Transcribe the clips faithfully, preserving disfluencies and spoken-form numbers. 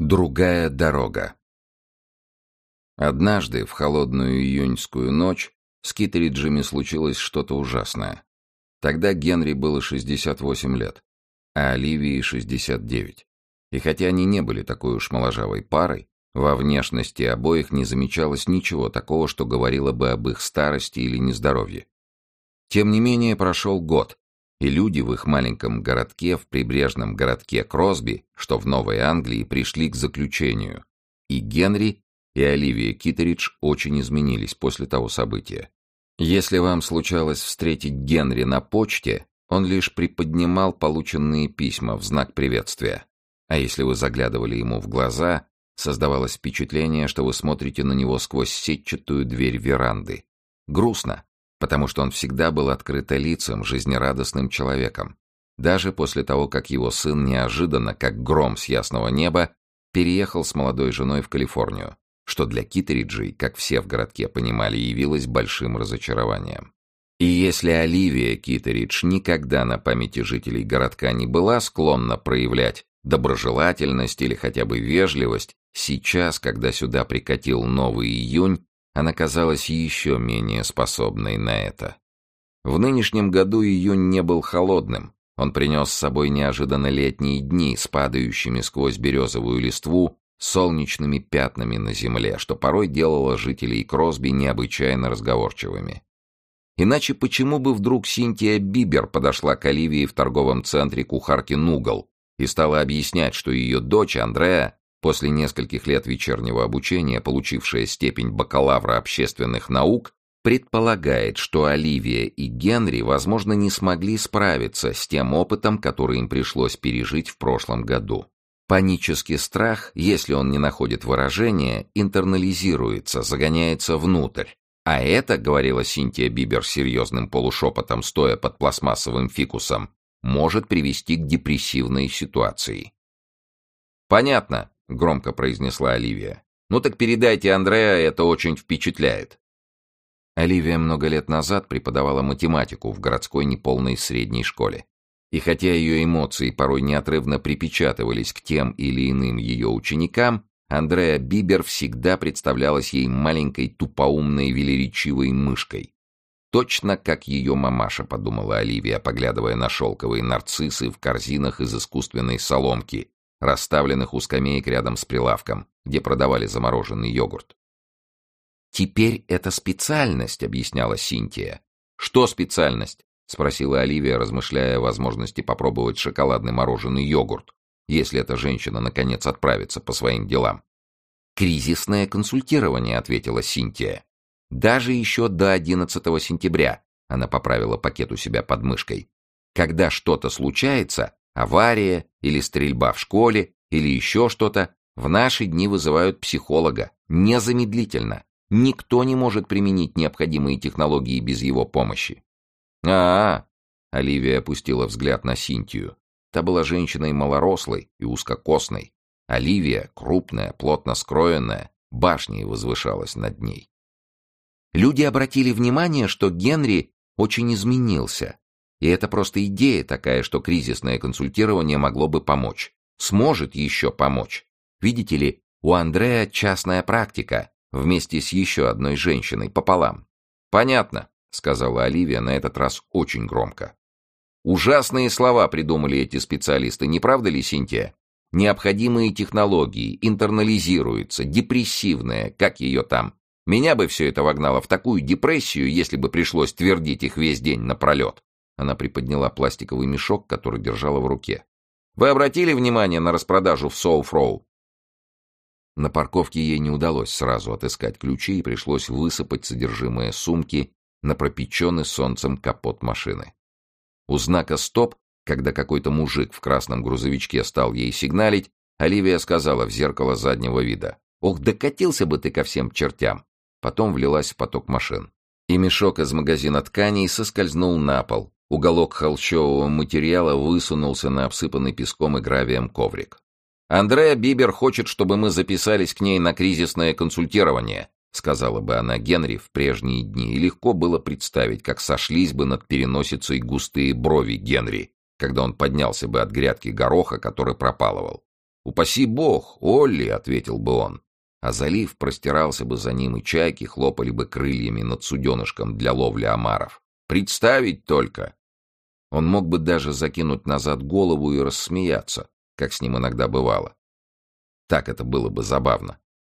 Другая дорога. Однажды, в холодную июньскую ночь, с Китериджами случилось что-то ужасное. Тогда Генри было шестьдесят восемь лет, а Оливии шестьдесят девять. И хотя они не были такой уж моложавой парой, во внешности обоих не замечалось ничего такого, что говорило бы об их старости или нездоровье. Тем не менее, прошел год, и люди в их маленьком городке, в прибрежном городке Кросби, что в Новой Англии, пришли к заключению. И Генри, и Оливия Китеридж очень изменились после того события. Если вам случалось встретить Генри на почте, он лишь приподнимал полученные письма в знак приветствия. А если вы заглядывали ему в глаза, создавалось впечатление, что вы смотрите на него сквозь сетчатую дверь веранды. Грустно, потому что он всегда был открытолицым, жизнерадостным человеком. Даже после того, как его сын неожиданно, как гром с ясного неба, переехал с молодой женой в Калифорнию, что для Китериджей, как все в городке понимали, явилось большим разочарованием. И если Оливия Китеридж никогда на памяти жителей городка не была склонна проявлять доброжелательность или хотя бы вежливость, сейчас, когда сюда прикатил новый июнь, она казалась еще менее способной на это. В нынешнем году июнь не был холодным. Он принес с собой неожиданно летние дни с падающими сквозь березовую листву солнечными пятнами на земле, что порой делало жителей Кросби необычайно разговорчивыми. Иначе почему бы вдруг Синтия Бибер подошла к Оливии в торговом центре кухарки Нугал и стала объяснять, что ее дочь Андреа, после нескольких лет вечернего обучения, получившая степень бакалавра общественных наук, предполагает, что Оливия и Генри, возможно, не смогли справиться с тем опытом, который им пришлось пережить в прошлом году. Панический страх, если он не находит выражения, интернализируется, загоняется внутрь. А это, говорила Синтия Бибер серьезным полушепотом, стоя под пластмассовым фикусом, может привести к депрессивной ситуации. «Понятно», — громко произнесла Оливия. «Ну так передайте Андреа, это очень впечатляет». Оливия много лет назад преподавала математику в городской неполной средней школе. И хотя ее эмоции порой неотрывно припечатывались к тем или иным ее ученикам, Андреа Бибер всегда представлялась ей маленькой тупоумной велеречивой мышкой. Точно как ее мамаша, подумала Оливия, поглядывая на шелковые нарциссы в корзинах из искусственной соломки, расставленных у скамеек рядом с прилавком, где продавали замороженный йогурт. «Теперь это специальность», — объясняла Синтия. «Что специальность?» — спросила Оливия, размышляя о возможности попробовать шоколадный мороженый йогурт, если эта женщина, наконец, отправится по своим делам. «Кризисное консультирование», — ответила Синтия. «Даже еще до одиннадцатого сентября», — она поправила пакет у себя под мышкой. «Когда что-то случается, авария или стрельба в школе или еще что-то, в наши дни вызывают психолога. Незамедлительно. Никто не может применить необходимые технологии без его помощи». «А-а-а!» — Оливия опустила взгляд на Синтию. Та была женщиной малорослой и узкокосной. Оливия, крупная, плотно скроенная, башней возвышалась над ней. Люди обратили внимание, что Генри очень изменился. И это просто идея такая, что кризисное консультирование могло бы помочь. Сможет еще помочь. Видите ли, у Андреа частная практика, вместе с еще одной женщиной, пополам. «Понятно», — сказала Оливия на этот раз очень громко. «Ужасные слова придумали эти специалисты, не правда ли, Синтия? Необходимые технологии, интернализируются, депрессивная, как ее там. Меня бы все это вогнало в такую депрессию, если бы пришлось твердить их весь день напролет». Она приподняла пластиковый мешок, который держала в руке. «Вы обратили внимание на распродажу в Соуфроу?» На парковке ей не удалось сразу отыскать ключи, и пришлось высыпать содержимое сумки на пропеченный солнцем капот машины. У знака «Стоп», когда какой-то мужик в красном грузовичке стал ей сигналить, Оливия сказала в зеркало заднего вида: «Ох, докатился бы ты ко всем чертям!» Потом влилась в поток машин. И мешок из магазина тканей соскользнул на пол. Уголок холщового материала высунулся на обсыпанный песком и гравием коврик. «Андреа Бибер хочет, чтобы мы записались к ней на кризисное консультирование», сказала бы она Генри в прежние дни, и легко было представить, как сошлись бы над переносицей густые брови Генри, когда он поднялся бы от грядки гороха, который пропалывал. «Упаси бог, Олли», — ответил бы он. А залив простирался бы за ним, и чайки хлопали бы крыльями над суденышком для ловли омаров. Представить только! Он мог бы даже закинуть назад голову и рассмеяться, как с ним иногда бывало. Так это было бы забавно.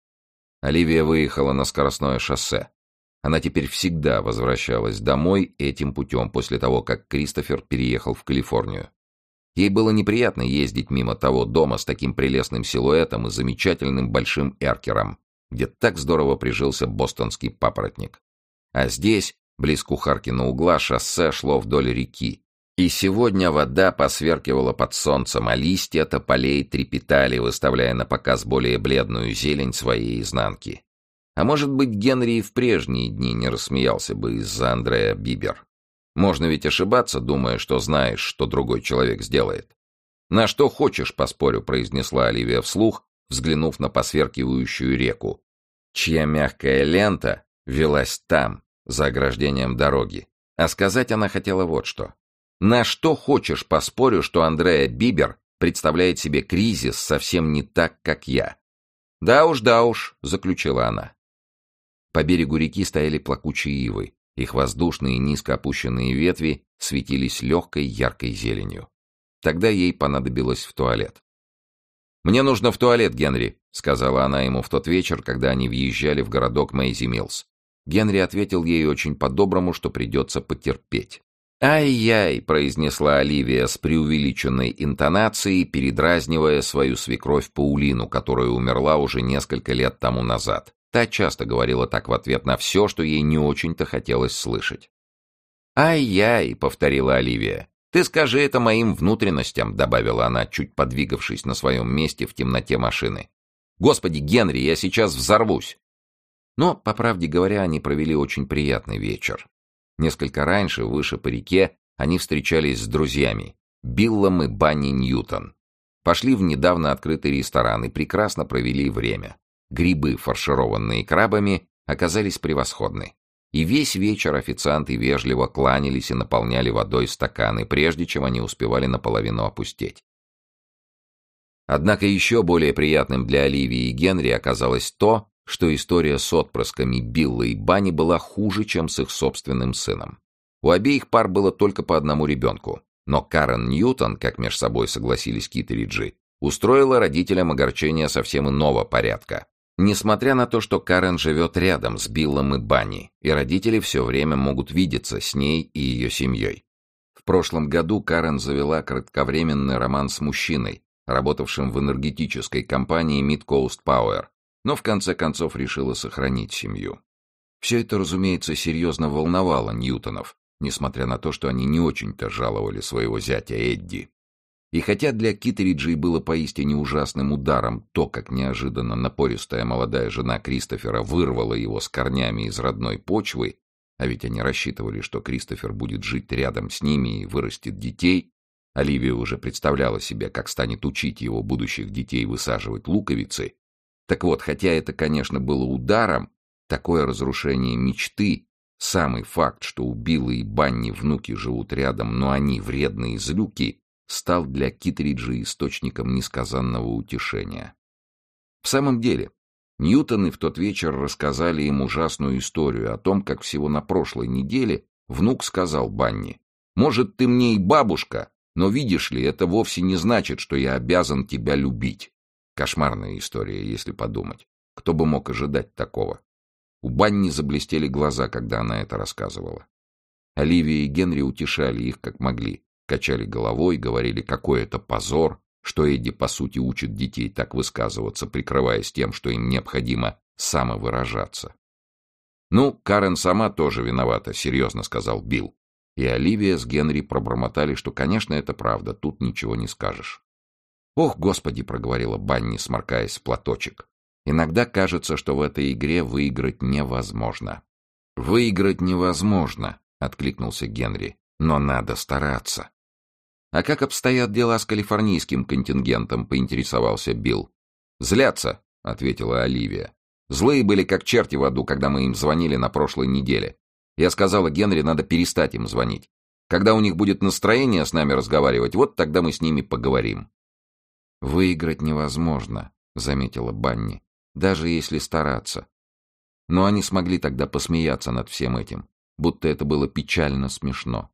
Оливия выехала на скоростное шоссе. Она теперь всегда возвращалась домой этим путем после того, как Кристофер переехал в Калифорнию. Ей было неприятно ездить мимо того дома с таким прелестным силуэтом и замечательным большим эркером, где так здорово прижился бостонский папоротник. А здесь, близ Кухаркина угла, шоссе шло вдоль реки. И сегодня вода посверкивала под солнцем, а листья тополей трепетали, выставляя на показ более бледную зелень своей изнанки. А может быть, Генри и в прежние дни не рассмеялся бы из-за Андреа Бибер. Можно ведь ошибаться, думая, что знаешь, что другой человек сделает. «На что хочешь, поспорю», — произнесла Оливия вслух, взглянув на посверкивающую реку, чья мягкая лента велась там, за ограждением дороги. А сказать она хотела вот что. «На что хочешь, поспорю, что Андреа Бибер представляет себе кризис совсем не так, как я». «Да уж, да уж», — заключила она. По берегу реки стояли плакучие ивы. Их воздушные низко опущенные ветви светились легкой яркой зеленью. Тогда ей понадобилось в туалет. «Мне нужно в туалет, Генри», — сказала она ему в тот вечер, когда они въезжали в городок Мэйзи Миллс. Генри ответил ей очень по-доброму, что придется потерпеть. «Ай-яй», — произнесла Оливия с преувеличенной интонацией, передразнивая свою свекровь Паулину, которая умерла уже несколько лет тому назад. Та часто говорила так в ответ на все, что ей не очень-то хотелось слышать. «Ай-яй», — повторила Оливия. «Ты скажи это моим внутренностям», — добавила она, чуть подвигавшись на своем месте в темноте машины. «Господи, Генри, я сейчас взорвусь!» Но, по правде говоря, они провели очень приятный вечер. Несколько раньше, выше по реке, они встречались с друзьями, Биллом и Банни Ньютон. Пошли в недавно открытый ресторан и прекрасно провели время. Грибы, фаршированные крабами, оказались превосходны. И весь вечер официанты вежливо кланялись и наполняли водой стаканы, прежде чем они успевали наполовину опустеть. Однако еще более приятным для Оливии и Генри оказалось то, что история с отпрысками Билла и Банни была хуже, чем с их собственным сыном. У обеих пар было только по одному ребенку, но Карен Ньютон, как меж собой согласились Кит и Риджи, устроила родителям огорчение совсем иного порядка. Несмотря на то, что Карен живет рядом с Биллом и Банни, и родители все время могут видеться с ней и ее семьей. В прошлом году Карен завела кратковременный роман с мужчиной, работавшим в энергетической компании Mid-Coast Power, но в конце концов решила сохранить семью. Все это, разумеется, серьезно волновало Ньютонов, несмотря на то, что они не очень-то жаловали своего зятя Эдди. И хотя для Киттериджей было поистине ужасным ударом то, как неожиданно напористая молодая жена Кристофера вырвала его с корнями из родной почвы, а ведь они рассчитывали, что Кристофер будет жить рядом с ними и вырастет детей, Оливия уже представляла себе, как станет учить его будущих детей высаживать луковицы. Так вот, хотя это, конечно, было ударом, такое разрушение мечты, самый факт, что у Билла и Банни внуки живут рядом, но они вредные злюки, стал для Киттериджа источником несказанного утешения. В самом деле, Ньютоны в тот вечер рассказали им ужасную историю о том, как всего на прошлой неделе внук сказал Банни: «Может, ты мне и бабушка, но, видишь ли, это вовсе не значит, что я обязан тебя любить». Кошмарная история, если подумать. Кто бы мог ожидать такого? У Банни заблестели глаза, когда она это рассказывала. Оливия и Генри утешали их как могли. Качали головой, говорили, какой это позор, что Эдди, по сути, учит детей так высказываться, прикрываясь тем, что им необходимо самовыражаться. «Ну, Карен сама тоже виновата», — серьезно сказал Билл. И Оливия с Генри пробормотали, что, конечно, это правда, тут ничего не скажешь. «Ох, Господи!» — проговорила Банни, сморкаясь в платочек. «Иногда кажется, что в этой игре выиграть невозможно». «Выиграть невозможно», — откликнулся Генри, — «но надо стараться». «А как обстоят дела с калифорнийским контингентом?» — поинтересовался Билл. «Злятся», — ответила Оливия. «Злые были как черти в аду, когда мы им звонили на прошлой неделе. Я сказала Генри, надо перестать им звонить. Когда у них будет настроение с нами разговаривать, вот тогда мы с ними поговорим». «Выиграть невозможно», — заметила Банни, — «даже если стараться». Но они смогли тогда посмеяться над всем этим, будто это было печально смешно.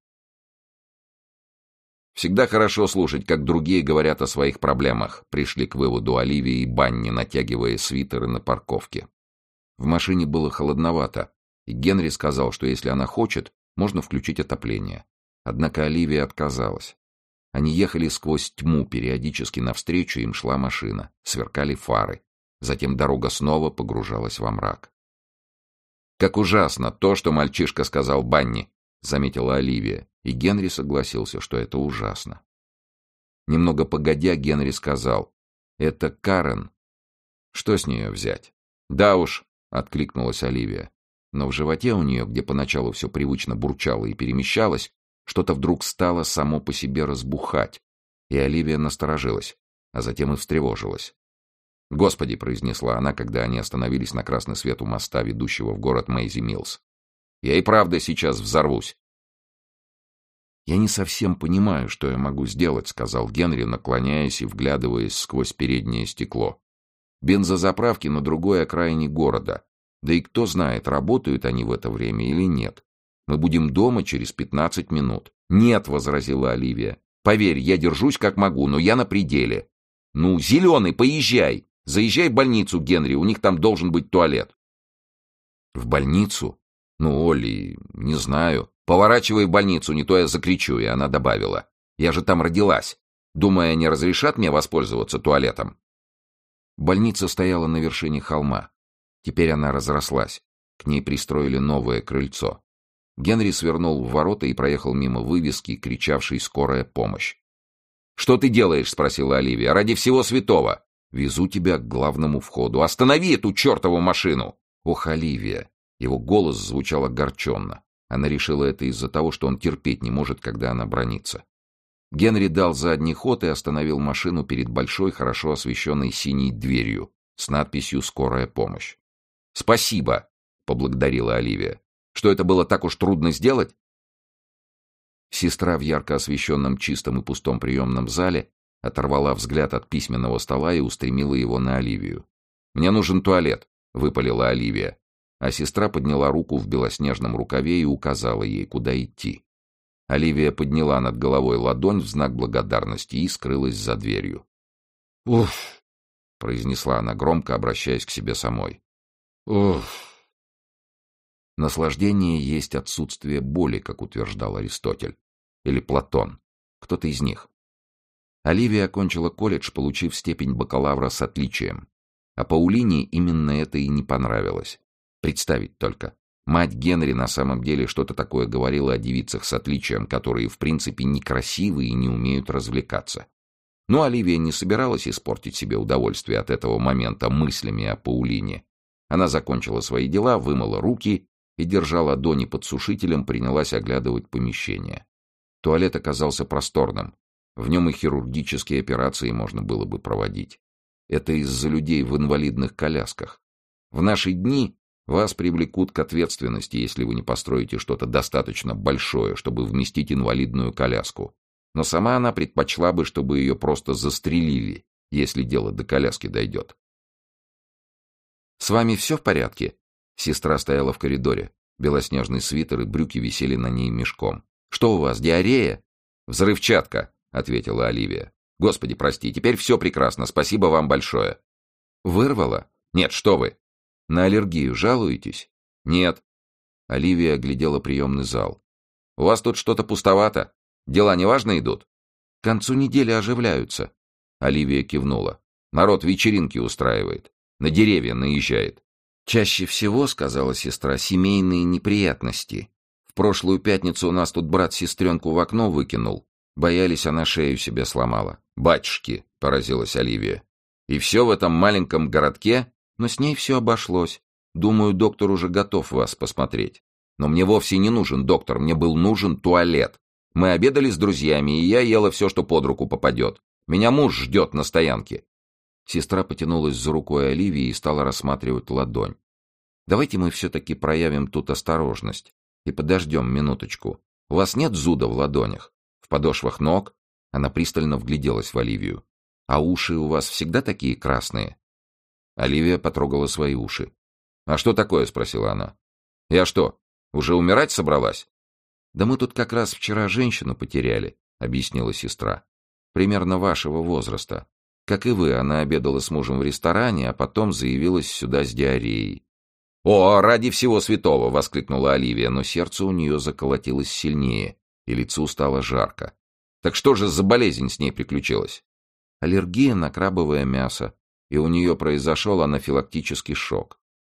«Всегда хорошо слушать, как другие говорят о своих проблемах», — пришли к выводу Оливия и Банни, натягивая свитеры на парковке. В машине было холодновато, и Генри сказал, что если она хочет, можно включить отопление. Однако Оливия отказалась. Они ехали сквозь тьму, периодически навстречу им шла машина, сверкали фары. Затем дорога снова погружалась во мрак. «Как ужасно то, что мальчишка сказал Банни», — заметила Оливия, и Генри согласился, что это ужасно. Немного погодя, Генри сказал: «Это Карен. Что с нее взять?» «Да уж», — откликнулась Оливия. Но в животе у нее, где поначалу все привычно бурчало и перемещалось, что-то вдруг стало само по себе разбухать, и Оливия насторожилась, а затем и встревожилась. «Господи», — произнесла она, когда они остановились на красный свет у моста, ведущего в город Мэйзи Миллс. «Я и правда сейчас взорвусь». «Я не совсем понимаю, что я могу сделать», — сказал Генри, наклоняясь и вглядываясь сквозь переднее стекло. «Бензозаправки на другой окраине города. Да и кто знает, работают они в это время или нет. Мы будем дома через пятнадцать минут». «Нет», — возразила Оливия. «Поверь, я держусь как могу, но я на пределе». «Ну, зеленый, поезжай! Заезжай в больницу, Генри, у них там должен быть туалет». «В больницу? Ну, Олли, не знаю. Поворачивай в больницу, не то я закричу», и она добавила: «Я же там родилась. Думаю, они разрешат мне воспользоваться туалетом?» Больница стояла на вершине холма. Теперь она разрослась. К ней пристроили новое крыльцо. Генри свернул в ворота и проехал мимо вывески, кричавшей «Скорая помощь». «Что ты делаешь?» — спросила Оливия. «Ради всего святого!» «Везу тебя к главному входу. Останови эту чертову машину!» «Ох, Оливия!» Его голос звучал огорченно. Она решила это из-за того, что он терпеть не может, когда она бранится. Генри дал задний ход и остановил машину перед большой, хорошо освещенной синей дверью с надписью «Скорая помощь». «Спасибо!» — поблагодарила Оливия. «Что, это было так уж трудно сделать?» Сестра в ярко освещенном чистом и пустом приемном зале оторвала взгляд от письменного стола и устремила его на Оливию. «Мне нужен туалет», — выпалила Оливия, а сестра подняла руку в белоснежном рукаве и указала ей, куда идти. Оливия подняла над головой ладонь в знак благодарности и скрылась за дверью. «Уф!» — произнесла она громко, обращаясь к себе самой. «Уф!» Наслаждение есть отсутствие боли, как утверждал Аристотель. Или Платон. Кто-то из них. Оливия окончила колледж, получив степень бакалавра с отличием. А Паулине именно это и не понравилось. Представить только. Мать Генри на самом деле что-то такое говорила о девицах с отличием, которые в принципе некрасивы и не умеют развлекаться. Но Оливия не собиралась испортить себе удовольствие от этого момента мыслями о Паулине. Она закончила свои дела, вымыла руки и, держа ладони под сушителем, принялась оглядывать помещение. Туалет оказался просторным. В нем и хирургические операции можно было бы проводить. Это из-за людей в инвалидных колясках. В наши дни вас привлекут к ответственности, если вы не построите что-то достаточно большое, чтобы вместить инвалидную коляску. Но сама она предпочла бы, чтобы ее просто застрелили, если дело до коляски дойдет. «С вами все в порядке?» Сестра стояла в коридоре. Белоснежный свитер и брюки висели на ней мешком. «Что у вас, диарея?» «Взрывчатка», — ответила Оливия. «Господи, прости, теперь все прекрасно, спасибо вам большое». «Вырвало?» «Нет, что вы». «На аллергию жалуетесь?» «Нет». Оливия оглядела приемный зал. «У вас тут что-то пустовато. Дела неважно идут?» «К концу недели оживляются». Оливия кивнула. «Народ вечеринки устраивает. На деревья наезжает». «Чаще всего, — сказала сестра, — семейные неприятности. В прошлую пятницу у нас тут брат сестренку в окно выкинул. Боялись, она шею себе сломала». «Батюшки!» — поразилась Оливия. «И все в этом маленьком городке?» «Но с ней все обошлось. Думаю, доктор уже готов вас посмотреть. Но мне вовсе не нужен доктор, мне был нужен туалет. Мы обедали с друзьями, и я ела все, что под руку попадет. Меня муж ждет на стоянке». Сестра потянулась за рукой Оливии и стала рассматривать ладонь. «Давайте мы все-таки проявим тут осторожность и подождем минуточку. У вас нет зуда в ладонях? В подошвах ног?» Она пристально вгляделась в Оливию. А уши у вас всегда такие красные?» Оливия потрогала свои уши. «А что такое?» — спросила она. «Я что, уже умирать собралась?» «Да мы тут как раз вчера женщину потеряли», — объяснила сестра. «Примерно вашего возраста. Как и вы, она обедала с мужем в ресторане, а потом заявилась сюда с диареей». «О, ради всего святого!» — воскликнула Оливия, но сердце у нее заколотилось сильнее, и лицу стало жарко. «Так что же за болезнь с ней приключилась?» «Аллергия на крабовое мясо, и у нее произошел анафилактический шок».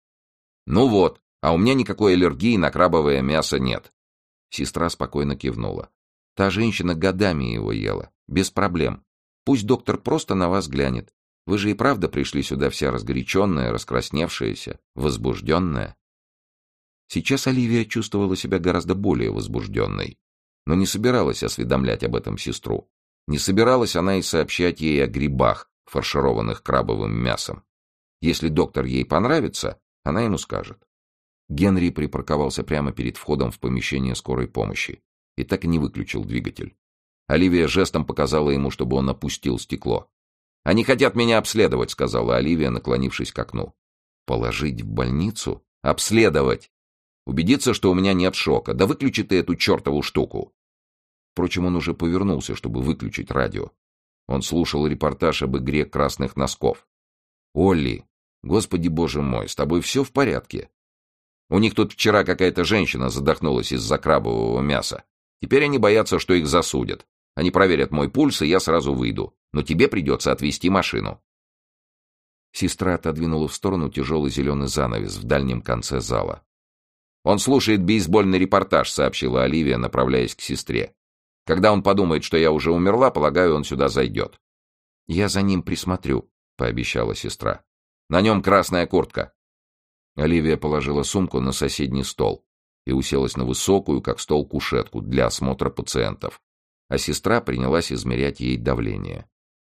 «Ну вот, а у меня никакой аллергии на крабовое мясо нет». Сестра спокойно кивнула. «Та женщина годами его ела, без проблем. Пусть доктор просто на вас глянет. Вы же и правда пришли сюда вся разгоряченная, раскрасневшаяся, возбужденная». Сейчас Оливия чувствовала себя гораздо более возбужденной, но не собиралась осведомлять об этом сестру. Не собиралась она и сообщать ей о грибах, фаршированных крабовым мясом. Если доктор ей понравится, она ему скажет. Генри припарковался прямо перед входом в помещение скорой помощи и так и не выключил двигатель. Оливия жестом показала ему, чтобы он опустил стекло. «Они хотят меня обследовать», — сказала Оливия, наклонившись к окну. «Положить в больницу? Обследовать! Убедиться, что у меня нет шока. Да выключи ты эту чертову штуку!» Впрочем, он уже повернулся, чтобы выключить радио. Он слушал репортаж об игре красных носков. «Олли, господи боже мой, с тобой все в порядке? У них тут вчера какая-то женщина задохнулась из-за крабового мяса. Теперь они боятся, что их засудят. Они проверят мой пульс, и я сразу выйду. Но тебе придется отвезти машину». Сестра отодвинула в сторону тяжелый зеленый занавес в дальнем конце зала. «Он слушает бейсбольный репортаж», — сообщила Оливия, направляясь к сестре. «Когда он подумает, что я уже умерла, полагаю, он сюда зайдет». «Я за ним присмотрю», — пообещала сестра. «На нем красная куртка». Оливия положила сумку на соседний стол и уселась на высокую, как стол, кушетку для осмотра пациентов, а сестра принялась измерять ей давление.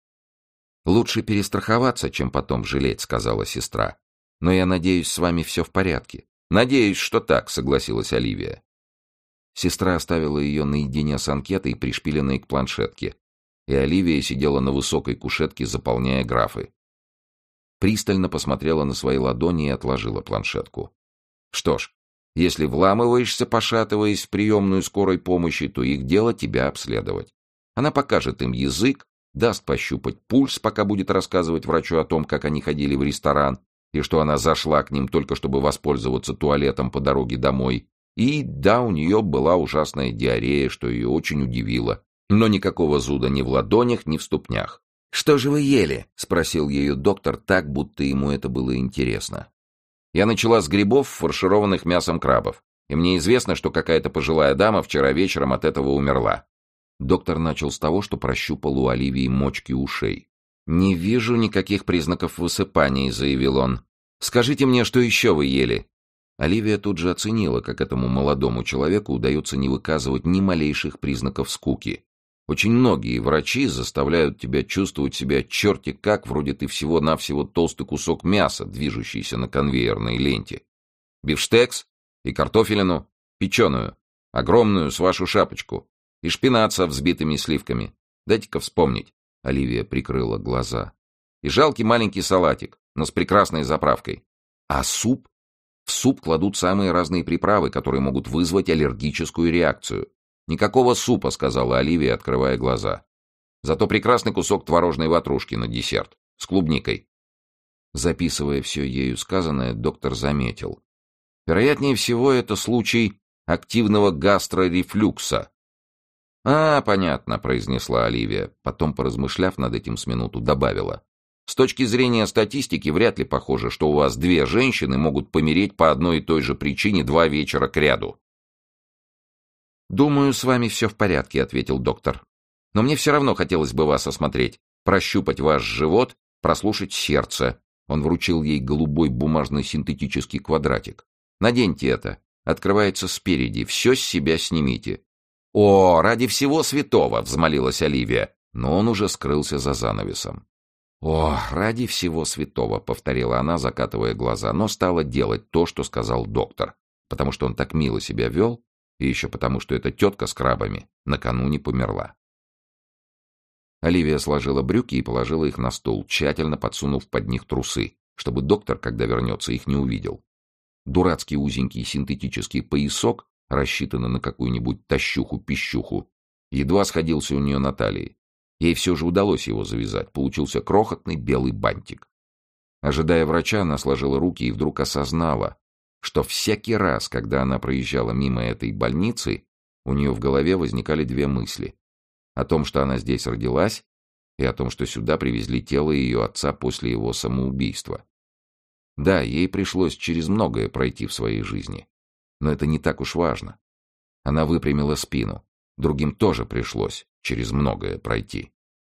«Лучше перестраховаться, чем потом жалеть», — сказала сестра. «Но я надеюсь, с вами все в порядке». «Надеюсь, что так», — согласилась Оливия. Сестра оставила ее наедине с анкетой, пришпиленной к планшетке, и Оливия сидела на высокой кушетке, заполняя графы. Пристально посмотрела на свои ладони и отложила планшетку. «Что ж, если вламываешься, пошатываясь в приемную скорой помощи, то их дело тебя обследовать. Она покажет им язык, даст пощупать пульс, пока будет рассказывать врачу о том, как они ходили в ресторан, и что она зашла к ним только чтобы воспользоваться туалетом по дороге домой. И да, у нее была ужасная диарея, что ее очень удивило, но никакого зуда ни в ладонях, ни в ступнях. «Что же вы ели?» — спросил ее доктор так, будто ему это было интересно. «Я начала с грибов, фаршированных мясом крабов, и мне известно, что какая-то пожилая дама вчера вечером от этого умерла». Доктор начал с того, что прощупал у Оливии мочки ушей. «Не вижу никаких признаков высыпаний», — заявил он. «Скажите мне, что еще вы ели?» Оливия тут же оценила, как этому молодому человеку удается не выказывать ни малейших признаков скуки. Очень многие врачи заставляют тебя чувствовать себя черти как, вроде ты всего-навсего толстый кусок мяса, движущийся на конвейерной ленте. Бифштекс и картофелину, печеную, огромную с вашу шапочку, и шпинат со взбитыми сливками. Дайте-ка вспомнить. Оливия прикрыла глаза. И жалкий маленький салатик, но с прекрасной заправкой. А суп? В суп кладут самые разные приправы, которые могут вызвать аллергическую реакцию. «Никакого супа», — сказала Оливия, открывая глаза. «Зато прекрасный кусок творожной ватрушки на десерт, с клубникой». Записывая все ею сказанное, доктор заметил. «Вероятнее всего, это случай активного гастрорефлюкса». «А, понятно», — произнесла Оливия. Потом, поразмышляв над этим с минуту, добавила. «С точки зрения статистики, вряд ли похоже, что у вас две женщины могут помереть по одной и той же причине два вечера кряду». «Думаю, с вами все в порядке», — ответил доктор. «Но мне все равно хотелось бы вас осмотреть, прощупать ваш живот, прослушать сердце». Он вручил ей голубой бумажный синтетический квадратик. «Наденьте это. Открывается спереди. Все с себя снимите». «О, ради всего святого!» — взмолилась Оливия, но он уже скрылся за занавесом. «О, ради всего святого!» — повторила она, закатывая глаза, но стала делать то, что сказал доктор, потому что он так мило себя вел, и еще потому, что эта тетка с крабами накануне померла. Оливия сложила брюки и положила их на стол, тщательно подсунув под них трусы, чтобы доктор, когда вернется, их не увидел. Дурацкий узенький синтетический поясок, рассчитанный на какую-нибудь тащуху-пищуху, едва сходился у нее на талии. Ей все же удалось его завязать, получился крохотный белый бантик. Ожидая врача, она сложила руки и вдруг осознала, что всякий раз, когда она проезжала мимо этой больницы, у нее в голове возникали две мысли. О том, что она здесь родилась, и о том, что сюда привезли тело ее отца после его самоубийства. Да, ей пришлось через многое пройти в своей жизни, но это не так уж важно. Она выпрямила спину. Другим тоже пришлось через многое пройти.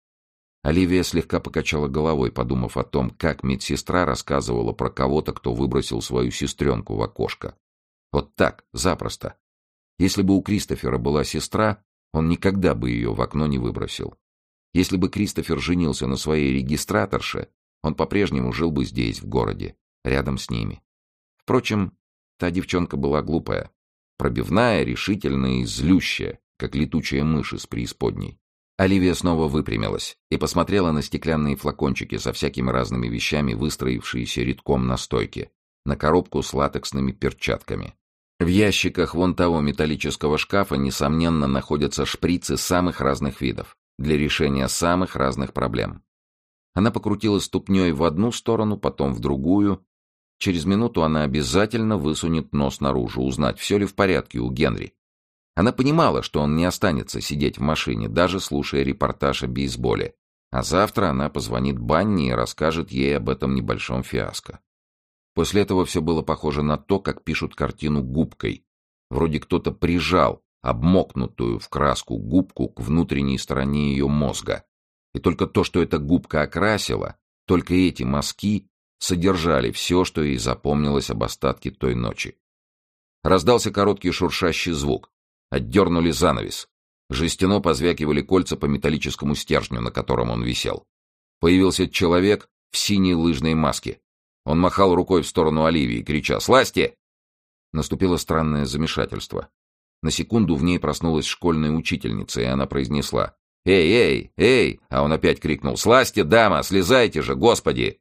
Оливия слегка покачала головой, подумав о том, как медсестра рассказывала про кого-то, кто выбросил свою сестренку в окошко. Вот так, запросто. Если бы у Кристофера была сестра, он никогда бы ее в окно не выбросил. Если бы Кристофер женился на своей регистраторше, он по-прежнему жил бы здесь, в городе, рядом с ними. Впрочем, та девчонка была глупая, пробивная, решительная и злющая, как летучая мышь из преисподней. Оливия снова выпрямилась и посмотрела на стеклянные флакончики со всякими разными вещами, выстроившиеся рядком на стойке, на коробку с латексными перчатками. В ящиках вон того металлического шкафа, несомненно, находятся шприцы самых разных видов для решения самых разных проблем. Она покрутила ступней в одну сторону, потом в другую. Через минуту она обязательно высунет нос наружу, узнать, все ли в порядке у Генри. Она понимала, что он не останется сидеть в машине, даже слушая репортаж о бейсболе. А завтра она позвонит Банни и расскажет ей об этом небольшом фиаско. После этого все было похоже на то, как пишут картину губкой. Вроде кто-то прижал обмокнутую в краску губку к внутренней стороне ее мозга. И только то, что эта губка окрасила, только эти мазки содержали все, что ей запомнилось об остатке той ночи. Раздался короткий шуршащий звук. Отдернули занавес. Жестяно позвякивали кольца по металлическому стержню, на котором он висел. Появился человек в синей лыжной маске. Он махал рукой в сторону Оливии, крича «Сласти!». Наступило странное замешательство. На секунду в ней проснулась школьная учительница, и она произнесла «Эй, эй, эй!», а он опять крикнул «Сласти, дама, слезайте же, господи!».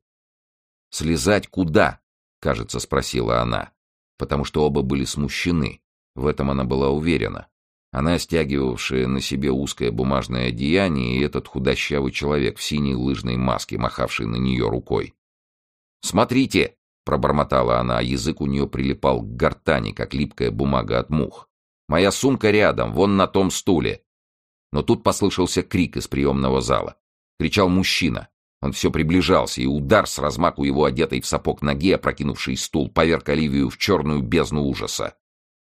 «Слезать куда?» — кажется, спросила она, потому что оба были смущены. В этом она была уверена. Она, стягивавшая на себе узкое бумажное одеяние, и этот худощавый человек в синей лыжной маске, махавший на нее рукой. «Смотрите!» — пробормотала она, а язык у нее прилипал к гортани, как липкая бумага от мух. «Моя сумка рядом, вон на том стуле!» Но тут послышался крик из приемного зала. Кричал мужчина. Он все приближался, и удар с размаку его одетой в сапог ноги, опрокинувший стул, поверг Оливию в черную бездну ужаса.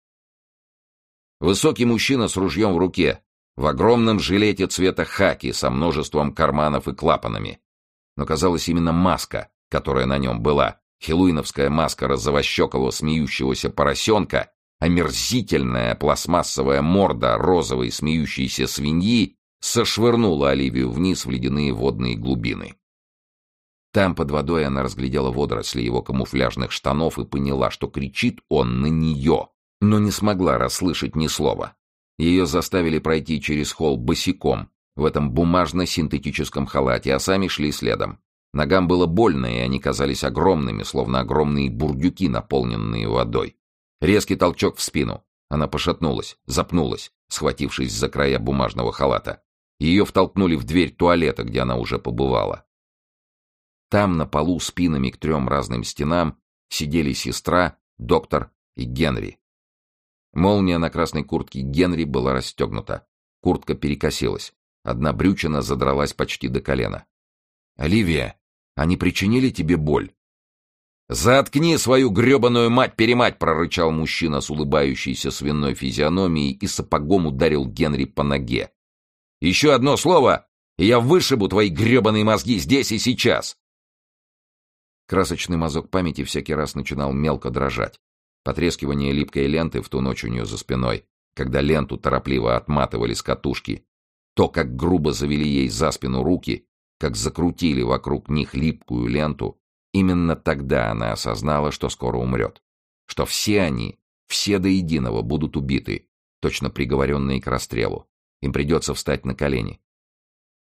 Высокий мужчина с ружьем в руке, в огромном жилете цвета хаки со множеством карманов и клапанами. Но, казалось, именно маска, которая на нем была, хеллоуиновская маска розовощекого смеющегося поросенка, омерзительная пластмассовая морда розовой смеющейся свиньи, сошвырнула Оливию вниз в ледяные водные глубины. Там под водой она разглядела водоросли его камуфляжных штанов и поняла, что кричит он на нее, но не смогла расслышать ни слова. Ее заставили пройти через холл босиком, в этом бумажно-синтетическом халате, а сами шли следом. Ногам было больно, и они казались огромными, словно огромные бурдюки, наполненные водой. Резкий толчок в спину. Она пошатнулась, запнулась, схватившись за края бумажного халата. Ее втолкнули в дверь туалета, где она уже побывала. Там, на полу, спинами к трем разным стенам, сидели сестра, доктор и Генри. Молния на красной куртке Генри была расстегнута. Куртка перекосилась. Одна брючина задралась почти до колена. «Оливия, они причинили тебе боль?» «Заткни свою гребаную мать-перемать!» — прорычал мужчина с улыбающейся свиной физиономией и сапогом ударил Генри по ноге. «Еще одно слово, и я вышибу твои гребаные мозги здесь и сейчас!» Красочный мазок памяти всякий раз начинал мелко дрожать. Потрескивание липкой ленты в ту ночь у нее за спиной, когда ленту торопливо отматывали с катушки, то, как грубо завели ей за спину руки, как закрутили вокруг них липкую ленту, именно тогда она осознала, что скоро умрет, что все они, все до единого будут убиты, точно приговоренные к расстрелу. Им придется встать на колени.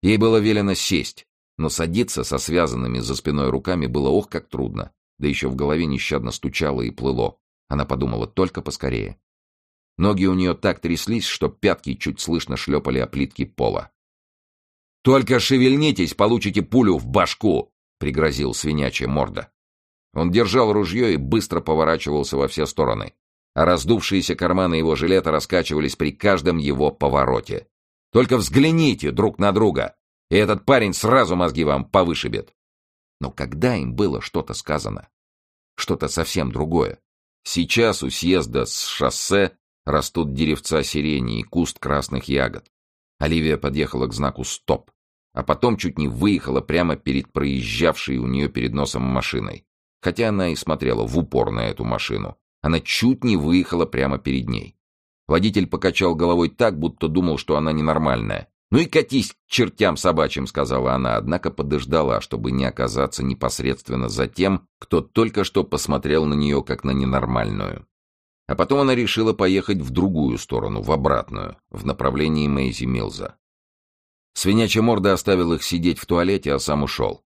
Ей было велено сесть, но садиться со связанными за спиной руками было ох как трудно, да еще в голове нещадно стучало и плыло. Она подумала только поскорее. Ноги у нее так тряслись, что пятки чуть слышно шлепали о плитки пола. «Только шевельнитесь, получите пулю в башку!» — пригрозил свинячья морда. Он держал ружье и быстро поворачивался во все стороны, а раздувшиеся карманы его жилета раскачивались при каждом его повороте. «Только взгляните друг на друга, и этот парень сразу мозги вам повышибет!» Но когда им было что-то сказано? Что-то совсем другое. Сейчас у съезда с шоссе растут деревца сирени и куст красных ягод. Оливия подъехала к знаку «Стоп», а потом чуть не выехала прямо перед проезжавшей у нее перед носом машиной. Хотя она и смотрела в упор на эту машину. Она чуть не выехала прямо перед ней. Водитель покачал головой так, будто думал, что она ненормальная. «Ну и катись к чертям собачьим», — сказала она, однако подождала, чтобы не оказаться непосредственно за тем, кто только что посмотрел на нее как на ненормальную. А потом она решила поехать в другую сторону, в обратную, в направлении Мэйзи Милза. Свинячья морда оставил их сидеть в туалете, а сам ушел.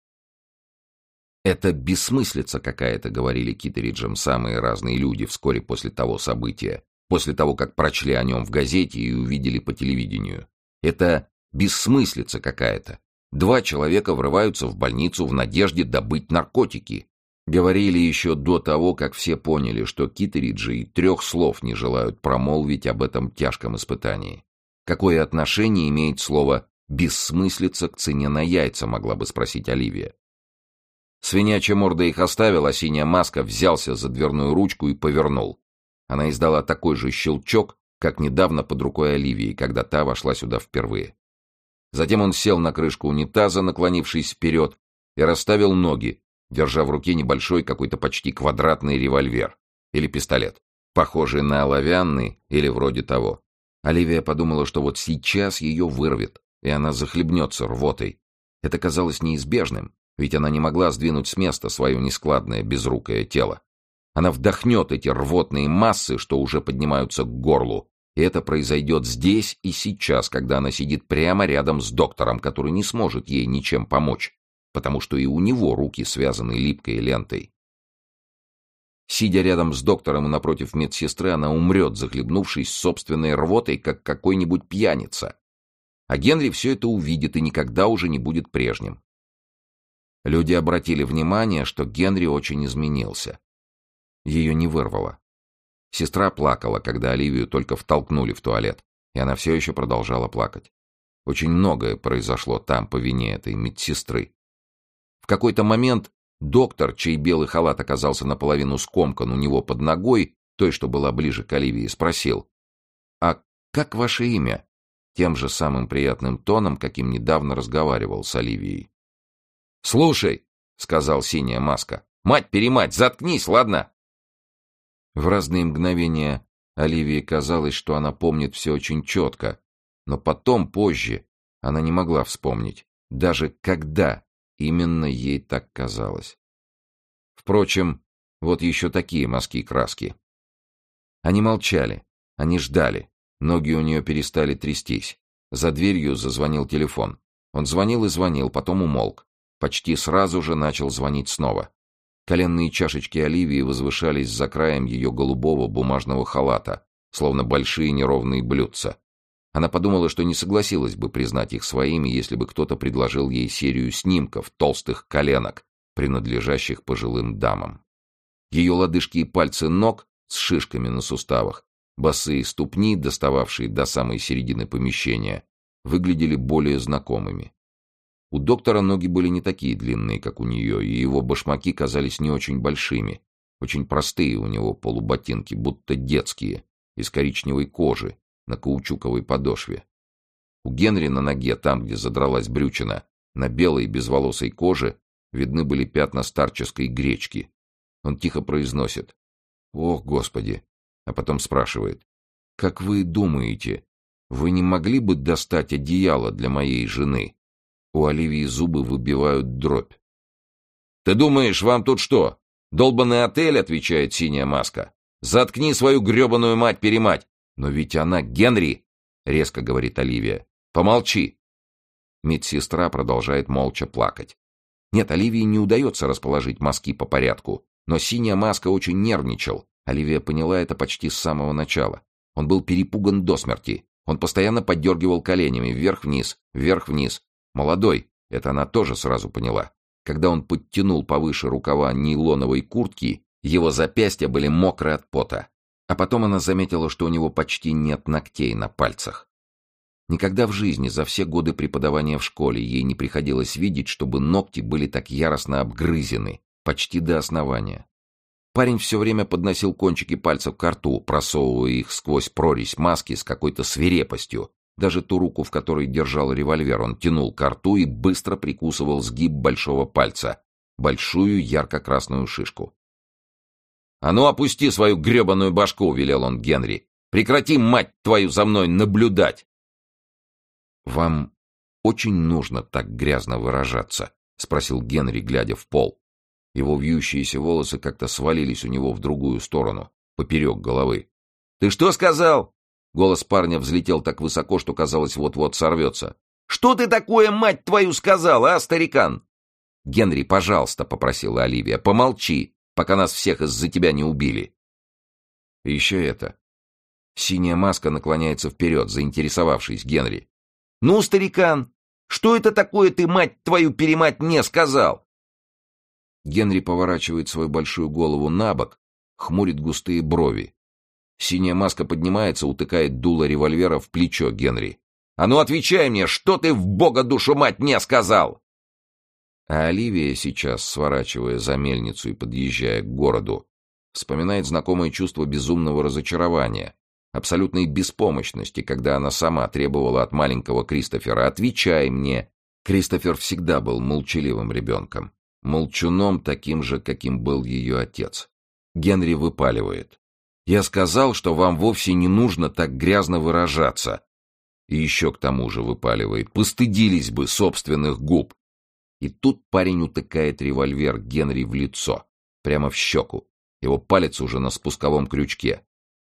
«Это бессмыслица какая-то», — говорили Китериджем самые разные люди вскоре после того события, после того, как прочли о нем в газете и увидели по телевидению. «Это бессмыслица какая-то. Два человека врываются в больницу в надежде добыть наркотики». Говорили еще до того, как все поняли, что Китериджи и трех слов не желают промолвить об этом тяжком испытании. Какое отношение имеет слово «бессмыслица» к цене на яйца, могла бы спросить Оливия. Свинячья морда их оставил, а синяя маска взялся за дверную ручку и повернул. Она издала такой же щелчок, как недавно под рукой Оливии, когда та вошла сюда впервые. Затем он сел на крышку унитаза, наклонившись вперед, и расставил ноги, держа в руке небольшой какой-то почти квадратный револьвер или пистолет, похожий на оловянный или вроде того. Оливия подумала, что вот сейчас ее вырвет, и она захлебнется рвотой. Это казалось неизбежным, ведь она не могла сдвинуть с места свое нескладное безрукое тело. Она вдохнет эти рвотные массы, что уже поднимаются к горлу, и это произойдет здесь и сейчас, когда она сидит прямо рядом с доктором, который не сможет ей ничем помочь, потому что и у него руки связаны липкой лентой. Сидя рядом с доктором и напротив медсестры, она умрет, захлебнувшись собственной рвотой, как какой-нибудь пьяница. А Генри все это увидит и никогда уже не будет прежним. Люди обратили внимание, что Генри очень изменился. Ее не вырвало. Сестра плакала, когда Оливию только втолкнули в туалет, и она все еще продолжала плакать. Очень многое произошло там по вине этой медсестры. В какой-то момент доктор, чей белый халат оказался наполовину скомкан у него под ногой, той, что была ближе к Оливии, спросил: «А как ваше имя?» Тем же самым приятным тоном, каким недавно разговаривал с Оливией. «Слушай», — сказал синяя маска, — «мать-перемать, заткнись, ладно?» В разные мгновения Оливии казалось, что она помнит все очень четко, но потом, позже, она не могла вспомнить, даже когда именно ей так казалось. Впрочем, вот еще такие мазки-краски. Они молчали, они ждали, ноги у нее перестали трястись. За дверью зазвонил телефон. Он звонил и звонил, потом умолк. Почти сразу же начал звонить снова. Коленные чашечки Оливии возвышались за краем ее голубого бумажного халата, словно большие неровные блюдца. Она подумала, что не согласилась бы признать их своими, если бы кто-то предложил ей серию снимков толстых коленок, принадлежащих пожилым дамам. Ее лодыжки и пальцы ног с шишками на суставах, босые ступни, достававшие до самой середины помещения, выглядели более знакомыми. У доктора ноги были не такие длинные, как у нее, и его башмаки казались не очень большими. Очень простые у него полуботинки, будто детские, из коричневой кожи, на каучуковой подошве. У Генри на ноге, там, где задралась брючина, на белой безволосой коже видны были пятна старческой гречки. Он тихо произносит: «Ох, Господи!» А потом спрашивает: «Как вы думаете, вы не могли бы достать одеяло для моей жены?» У Оливии зубы выбивают дробь. «Ты думаешь, вам тут что, долбанный отель?» — отвечает синяя маска. «Заткни свою гребаную мать-перемать!» «Но ведь она Генри!» — резко говорит Оливия. «Помолчи!» Медсестра продолжает молча плакать. Нет, Оливии не удается расположить мазки по порядку, но синяя маска очень нервничал. Оливия поняла это почти с самого начала. Он был перепуган до смерти. Он постоянно поддергивал коленями вверх-вниз, вверх-вниз. Молодой, это она тоже сразу поняла. Когда он подтянул повыше рукава нейлоновой куртки, его запястья были мокры от пота. А потом она заметила, что у него почти нет ногтей на пальцах. Никогда в жизни за все годы преподавания в школе ей не приходилось видеть, чтобы ногти были так яростно обгрызены, почти до основания. Парень все время подносил кончики пальцев к рту, просовывая их сквозь прорезь маски с какой-то свирепостью. Даже ту руку, в которой держал револьвер, он тянул к рту и быстро прикусывал сгиб большого пальца, большую ярко-красную шишку. «А ну, опусти свою гребаную башку!» — велел он Генри. «Прекрати, мать твою, за мной наблюдать!» «Вам очень нужно так грязно выражаться?» — спросил Генри, глядя в пол. Его вьющиеся волосы как-то свалились у него в другую сторону, поперек головы. «Ты что сказал?» Голос парня взлетел так высоко, что казалось, вот-вот сорвется. «Что ты такое, мать твою, сказал, а, старикан?» «Генри, пожалуйста», — попросила Оливия, — «помолчи, пока нас всех из-за тебя не убили». И еще это. Синяя маска наклоняется вперед, заинтересовавшись Генри. «Ну, старикан, что это такое ты, мать твою, перемать, мне сказал?» Генри поворачивает свою большую голову на бок, хмурит густые брови. Синяя маска поднимается, утыкает дуло револьвера в плечо Генри. «А ну отвечай мне, что ты в бога душу мать мне сказал?» А Оливия сейчас, сворачивая за мельницу и подъезжая к городу, вспоминает знакомое чувство безумного разочарования, абсолютной беспомощности, когда она сама требовала от маленького Кристофера: «Отвечай мне». Кристофер всегда был молчаливым ребенком, молчуном таким же, каким был ее отец. Генри выпаливает: «Я сказал, что вам вовсе не нужно так грязно выражаться». И еще к тому же выпаливает: «Постыдились бы собственных губ». И тут парень утыкает револьвер Генри в лицо, прямо в щеку. Его палец уже на спусковом крючке.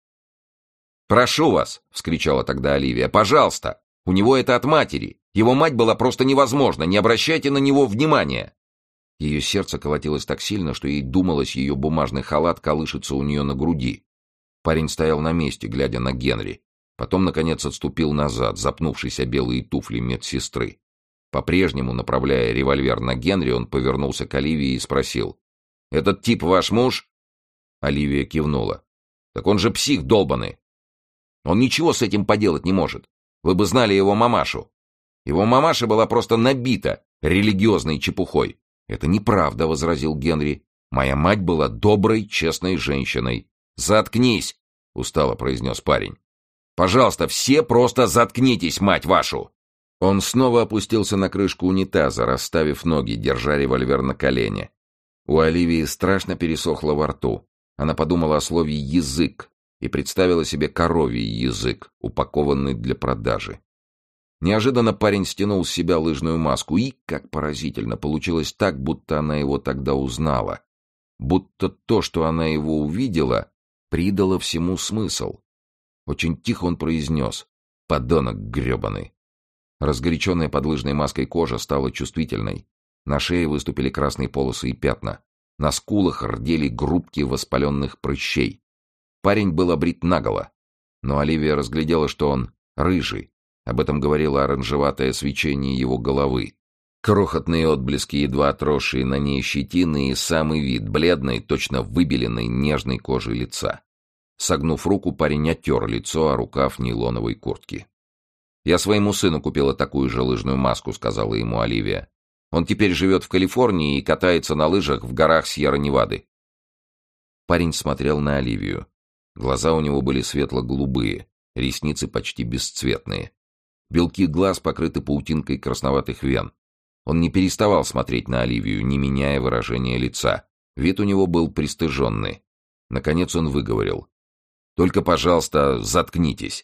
«Прошу вас!» — вскричала тогда Оливия. «Пожалуйста! У него это от матери! Его мать была просто невозможна! Не обращайте на него внимания!» Ее сердце колотилось так сильно, что ей думалось, ее бумажный халат колышется у нее на груди. Парень стоял на месте, глядя на Генри. Потом, наконец, отступил назад, запнувшись о белые туфли медсестры. По-прежнему, направляя револьвер на Генри, он повернулся к Оливии и спросил: «Этот тип ваш муж?» Оливия кивнула. «Так он же псих долбаный. Он ничего с этим поделать не может. Вы бы знали его мамашу. Его мамаша была просто набита религиозной чепухой». «Это неправда», — возразил Генри. «Моя мать была доброй, честной женщиной». «Заткнись», — устало произнес парень. «Пожалуйста, все просто заткнитесь, мать вашу!» Он снова опустился на крышку унитаза, расставив ноги, держа револьвер на колене. У Оливии страшно пересохло во рту. Она подумала о слове «язык» и представила себе коровий язык, упакованный для продажи. Неожиданно парень стянул с себя лыжную маску, и, как поразительно, получилось так, будто она его тогда узнала. Будто то, что она его увидела, придало всему смысл. Очень тихо он произнес: «Подонок гребаный». Разгоряченная под лыжной маской кожа стала чувствительной. На шее выступили красные полосы и пятна. На скулах рдели группки воспаленных прыщей. Парень был обрит наголо, но Оливия разглядела, что он рыжий. Об этом говорило оранжеватое свечение его головы. Крохотные отблески, едва отросшие на ней щетины, и самый вид бледной, точно выбеленной нежной кожи лица. Согнув руку, парень оттер лицо о рукав нейлоновой куртки. «Я своему сыну купила такую же лыжную маску», — сказала ему Оливия. «Он теперь живет в Калифорнии и катается на лыжах в горах Сьерра-Невады». Парень смотрел на Оливию. Глаза у него были светло-голубые, ресницы почти бесцветные. Белки глаз покрыты паутинкой красноватых вен. Он не переставал смотреть на Оливию, не меняя выражения лица. Вид у него был пристыженный. Наконец он выговорил: «Только, пожалуйста, заткнитесь».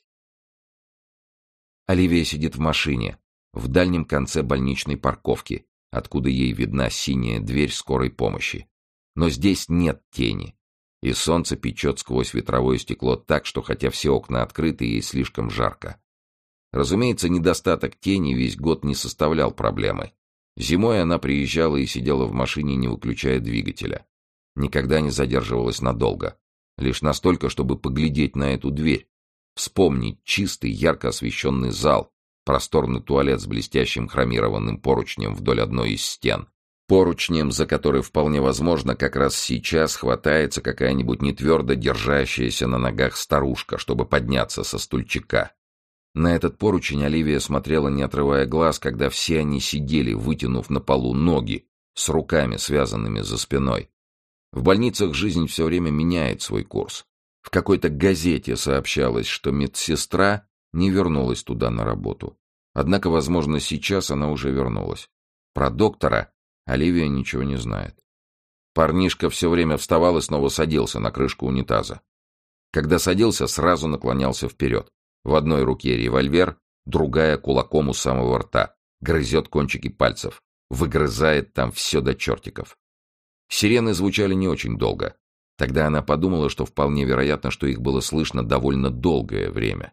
Оливия сидит в машине, в дальнем конце больничной парковки, откуда ей видна синяя дверь скорой помощи. Но здесь нет тени, и солнце печет сквозь ветровое стекло так, что хотя все окна открыты, ей слишком жарко. Разумеется, недостаток тени весь год не составлял проблемы. Зимой она приезжала и сидела в машине, не выключая двигателя. Никогда не задерживалась надолго. Лишь настолько, чтобы поглядеть на эту дверь. Вспомнить чистый, ярко освещенный зал, просторный туалет с блестящим хромированным поручнем вдоль одной из стен. Поручнем, за который вполне возможно как раз сейчас хватается какая-нибудь нетвердо держащаяся на ногах старушка, чтобы подняться со стульчика. На этот поручень Оливия смотрела, не отрывая глаз, когда все они сидели, вытянув на полу ноги, с руками, связанными за спиной. В больницах жизнь все время меняет свой курс. В какой-то газете сообщалось, что медсестра не вернулась туда на работу. Однако, возможно, сейчас она уже вернулась. Про доктора Оливия ничего не знает. Парнишка все время вставал и снова садился на крышку унитаза. Когда садился, сразу наклонялся вперед. В одной руке револьвер, другая кулаком у самого рта. Грызет кончики пальцев. Выгрызает там все до чертиков. Сирены звучали не очень долго. Тогда она подумала, что вполне вероятно, что их было слышно довольно долгое время.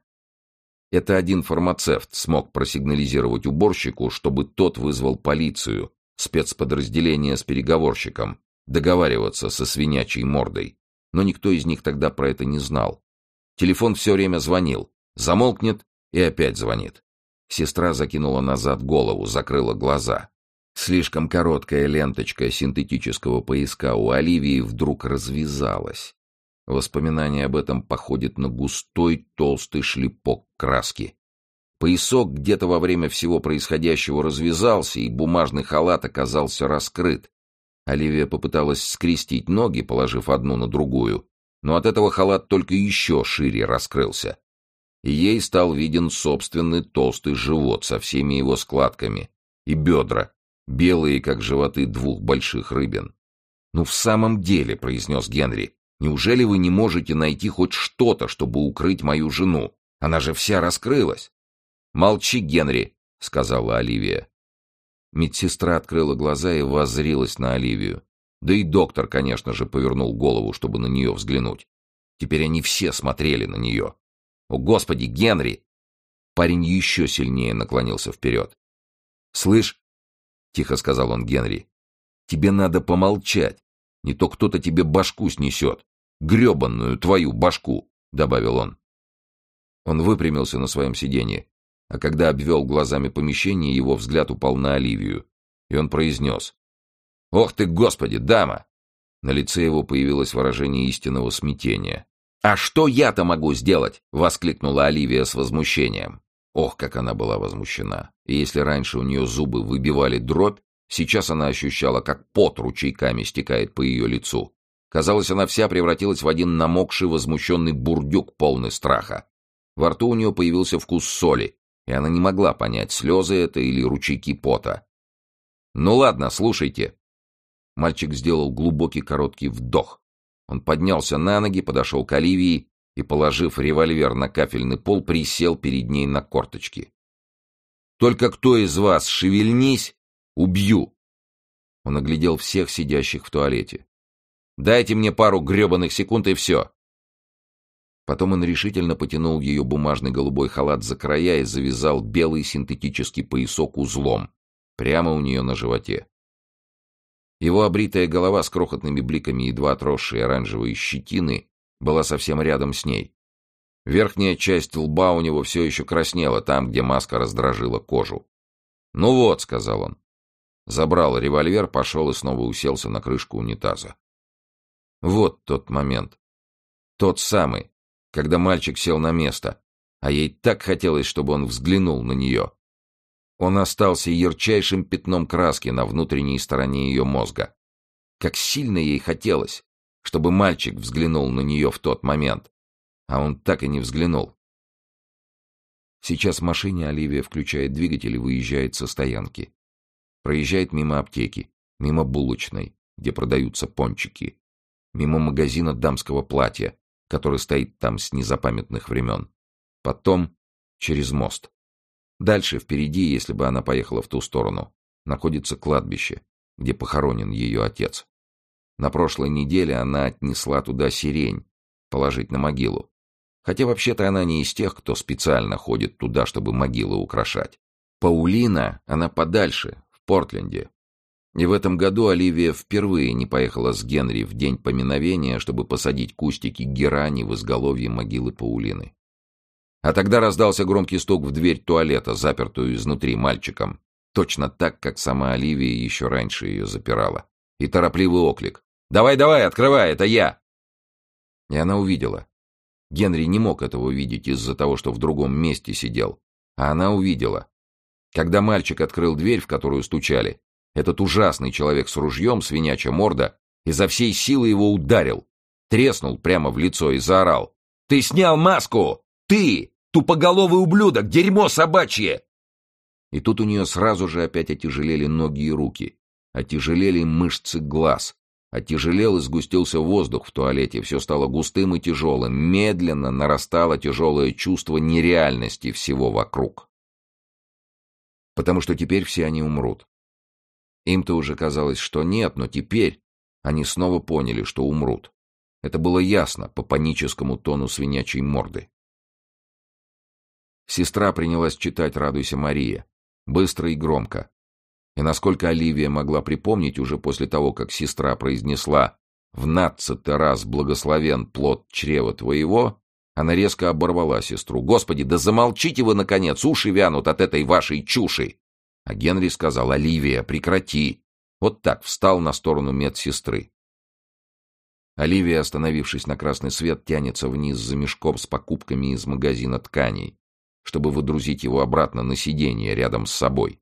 Это один фармацевт смог просигнализировать уборщику, чтобы тот вызвал полицию, спецподразделение с переговорщиком, договариваться со свинячьей мордой. Но никто из них тогда про это не знал. Телефон все время звонил. Замолкнет и опять звонит. Сестра закинула назад голову, закрыла глаза. Слишком короткая ленточка синтетического пояска у Оливии вдруг развязалась. Воспоминание об этом походит на густой толстый шлепок краски. Поясок где-то во время всего происходящего развязался, и бумажный халат оказался раскрыт. Оливия попыталась скрестить ноги, положив одну на другую, но от этого халат только еще шире раскрылся. И ей стал виден собственный толстый живот со всеми его складками и бедра, белые, как животы двух больших рыбин. «Ну, в самом деле», — произнес Генри, — «неужели вы не можете найти хоть что-то, чтобы укрыть мою жену? Она же вся раскрылась». «Молчи, Генри», — сказала Оливия. Медсестра открыла глаза и воззрилась на Оливию. Да и доктор, конечно же, повернул голову, чтобы на нее взглянуть. Теперь они все смотрели на нее. «О, Господи, Генри!» Парень еще сильнее наклонился вперед. «Слышь», — тихо сказал он Генри, — «тебе надо помолчать. Не то кто-то тебе башку снесет. Гребанную твою башку», — добавил он. Он выпрямился на своем сиденье, а когда обвел глазами помещение, его взгляд упал на Оливию, и он произнес: «Ох ты, Господи, дама!» На лице его появилось выражение истинного смятения. «А что я-то могу сделать?» — воскликнула Оливия с возмущением. Ох, как она была возмущена. И если раньше у нее зубы выбивали дробь, сейчас она ощущала, как пот ручейками стекает по ее лицу. Казалось, она вся превратилась в один намокший, возмущенный бурдюк, полный страха. Во рту у нее появился вкус соли, и она не могла понять, слезы это или ручейки пота. «Ну ладно, слушайте». Мальчик сделал глубокий короткий вдох. Он поднялся на ноги, подошел к Оливии и, положив револьвер на кафельный пол, присел перед ней на корточки. «Только кто из вас шевельнись, убью!» Он оглядел всех сидящих в туалете. «Дайте мне пару гребаных секунд, и все!» Потом он решительно потянул ее бумажный голубой халат за края и завязал белый синтетический поясок узлом прямо у нее на животе. Его обритая голова с крохотными бликами едва отросшей оранжевой щетины была совсем рядом с ней. Верхняя часть лба у него все еще краснела там, где маска раздражила кожу. «Ну вот», — сказал он. Забрал револьвер, пошел и снова уселся на крышку унитаза. Вот тот момент. Тот самый, когда мальчик сел на место, а ей так хотелось, чтобы он взглянул на нее. Он остался ярчайшим пятном краски на внутренней стороне ее мозга. Как сильно ей хотелось, чтобы мальчик взглянул на нее в тот момент. А он так и не взглянул. Сейчас в машине Оливия включает двигатель и выезжает со стоянки. Проезжает мимо аптеки, мимо булочной, где продаются пончики, мимо магазина дамского платья, который стоит там с незапамятных времен. Потом через мост. Дальше, впереди, если бы она поехала в ту сторону, находится кладбище, где похоронен ее отец. На прошлой неделе она отнесла туда сирень, положить на могилу. Хотя вообще-то она не из тех, кто специально ходит туда, чтобы могилы украшать. Паулина, она подальше, в Портленде. И в этом году Оливия впервые не поехала с Генри в день поминовения, чтобы посадить кустики герани в изголовье могилы Паулины. А тогда раздался громкий стук в дверь туалета, запертую изнутри мальчиком, точно так, как сама Оливия еще раньше ее запирала. И торопливый оклик: «Давай, давай, открывай, это я!» И она увидела. Генри не мог этого видеть из-за того, что в другом месте сидел. А она увидела. Когда мальчик открыл дверь, в которую стучали, этот ужасный человек с ружьем, свинячья морда, изо всей силы его ударил, треснул прямо в лицо и заорал: «Ты снял маску! Ты, тупоголовый ублюдок, дерьмо собачье!» И тут у нее сразу же опять отяжелели ноги и руки, отяжелели мышцы глаз, отяжелел и сгустился воздух в туалете, все стало густым и тяжелым, медленно нарастало тяжелое чувство нереальности всего вокруг. Потому что теперь все они умрут. Им-то уже казалось, что нет, но теперь они снова поняли, что умрут. Это было ясно по паническому тону свинячьей морды. Сестра принялась читать «Радуйся, Мария», быстро и громко. И насколько Оливия могла припомнить, уже после того, как сестра произнесла «В надцатый раз благословен плод чрева твоего», она резко оборвала сестру. «Господи, да замолчите вы, наконец! Уши вянут от этой вашей чуши!» А Генри сказал: «Оливия, прекрати!» Вот так встал на сторону медсестры. Оливия, остановившись на красный свет, тянется вниз за мешком с покупками из магазина тканей, чтобы выдрузить его обратно на сиденье рядом с собой.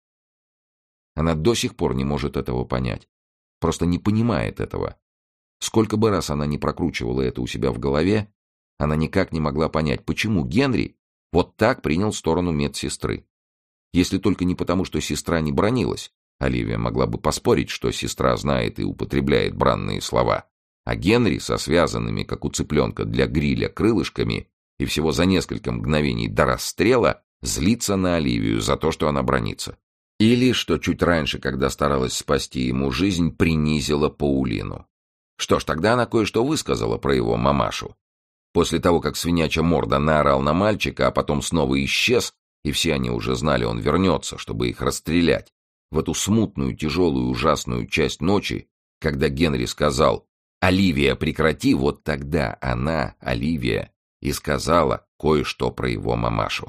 Она до сих пор не может этого понять. Просто не понимает этого. Сколько бы раз она не прокручивала это у себя в голове, она никак не могла понять, почему Генри вот так принял сторону медсестры. Если только не потому, что сестра не бранилась. Оливия могла бы поспорить, что сестра знает и употребляет бранные слова. А Генри со связанными, как у цыпленка для гриля, крылышками и всего за несколько мгновений до расстрела злится на Оливию за то, что она бранится. Или, что чуть раньше, когда старалась спасти ему жизнь, принизила Паулину. Что ж, тогда она кое-что высказала про его мамашу. После того, как свинячья морда наорал на мальчика, а потом снова исчез, и все они уже знали, он вернется, чтобы их расстрелять, в эту смутную, тяжелую, ужасную часть ночи, когда Генри сказал «Оливия, прекрати», вот тогда она, Оливия, и сказала кое-что про его мамашу.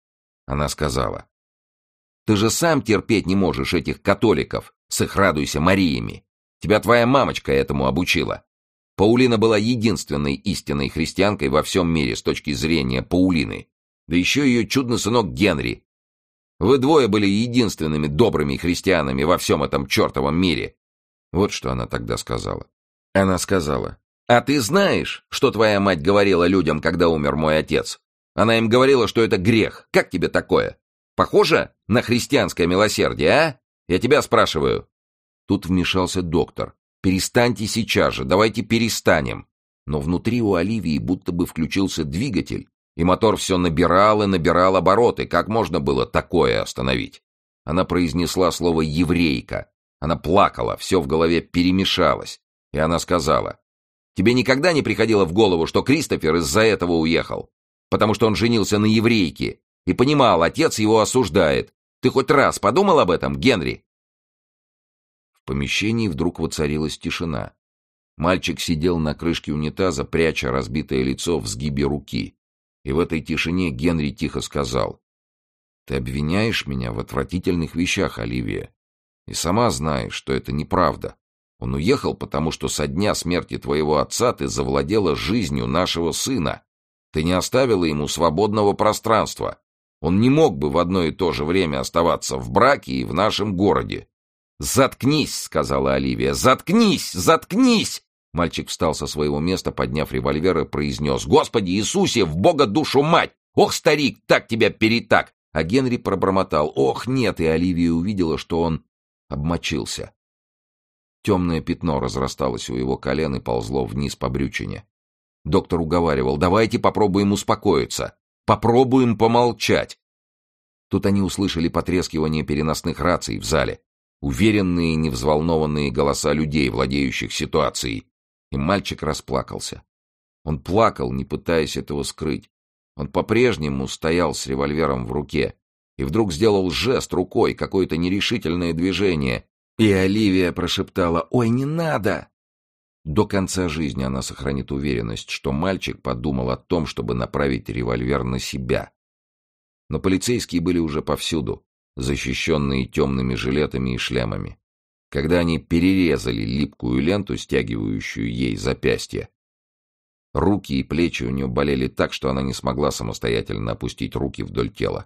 Она сказала: «Ты же сам терпеть не можешь этих католиков с их «Радуйся, Мариями». Тебя твоя мамочка этому обучила. Паулина была единственной истинной христианкой во всем мире с точки зрения Паулины. Да еще ее чудный сынок Генри. Вы двое были единственными добрыми христианами во всем этом чертовом мире». Вот что она тогда сказала. Она сказала: «А ты знаешь, что твоя мать говорила людям, когда умер мой отец? Она им говорила, что это грех. Как тебе такое? Похоже на христианское милосердие, а? Я тебя спрашиваю». Тут вмешался доктор. «Перестаньте сейчас же, давайте перестанем». Но внутри у Оливии будто бы включился двигатель, и мотор все набирал и набирал обороты. Как можно было такое остановить? Она произнесла слово «еврейка». Она плакала, все в голове перемешалось. И она сказала: «Тебе никогда не приходило в голову, что Кристофер из-за этого уехал? Потому что он женился на еврейке и понимал, отец его осуждает. Ты хоть раз подумал об этом, Генри?» В помещении вдруг воцарилась тишина. Мальчик сидел на крышке унитаза, пряча разбитое лицо в сгибе руки. И в этой тишине Генри тихо сказал: «Ты обвиняешь меня в отвратительных вещах, Оливия, и сама знаешь, что это неправда. Он уехал, потому что со дня смерти твоего отца ты завладела жизнью нашего сына. Ты не оставила ему свободного пространства. Он не мог бы в одно и то же время оставаться в браке и в нашем городе». «Заткнись!» — сказала Оливия. «Заткнись! Заткнись!» Мальчик встал со своего места, подняв револьвер, и произнес: «Господи Иисусе, в Бога душу мать! Ох, старик, так тебя перетак!» А Генри пробормотал: «Ох, нет!» И Оливия увидела, что он обмочился. Темное пятно разрасталось у его колен и ползло вниз по брючине. Доктор уговаривал: «Давайте попробуем успокоиться. Попробуем помолчать». Тут они услышали потрескивание переносных раций в зале, уверенные, невзволнованные голоса людей, владеющих ситуацией, и мальчик расплакался. Он плакал, не пытаясь этого скрыть. Он по-прежнему стоял с револьвером в руке и вдруг сделал жест рукой, какое-то нерешительное движение, и Оливия прошептала: «Ой, не надо!» До конца жизни она сохранит уверенность, что мальчик подумал о том, чтобы направить револьвер на себя. Но полицейские были уже повсюду, защищенные темными жилетами и шлемами. Когда они перерезали липкую ленту, стягивающую ей запястье, руки и плечи у нее болели так, что она не смогла самостоятельно опустить руки вдоль тела.